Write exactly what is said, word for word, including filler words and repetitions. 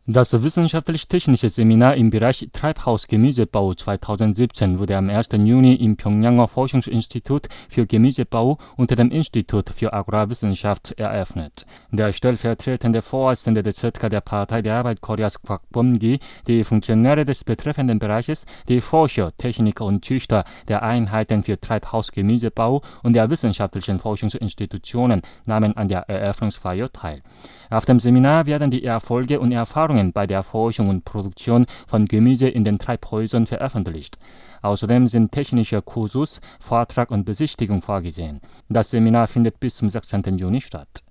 Das wissenschaftlich-technische Seminar im Bereich Treibhausgemüsebau zweitausendsiebzehn wurde am ersten Juni im Pjöngjanger Forschungsinstitut für Gemüsebau unter dem Institut für Agrarwissenschaft eröffnet. Der stellvertretende Vorsitzende des Z K der Partei der Arbeit Koreas Kwak Bom-gi, die Funktionäre des betreffenden Bereiches, die Forscher, Techniker und Züchter der Einheiten für Treibhausgemüsebau und der wissenschaftlichen Forschungsinstitutionen nahmen an der Eröffnungsfeier teil. Auf dem Seminar werden die Erfolge und Erfahrungen bei der Forschung und Produktion von Gemüse in den Treibhäusern veröffentlicht. Außerdem sind technische Kursus, Vortrag und Besichtigung vorgesehen. Das Seminar findet bis zum sechzehnten Juni statt.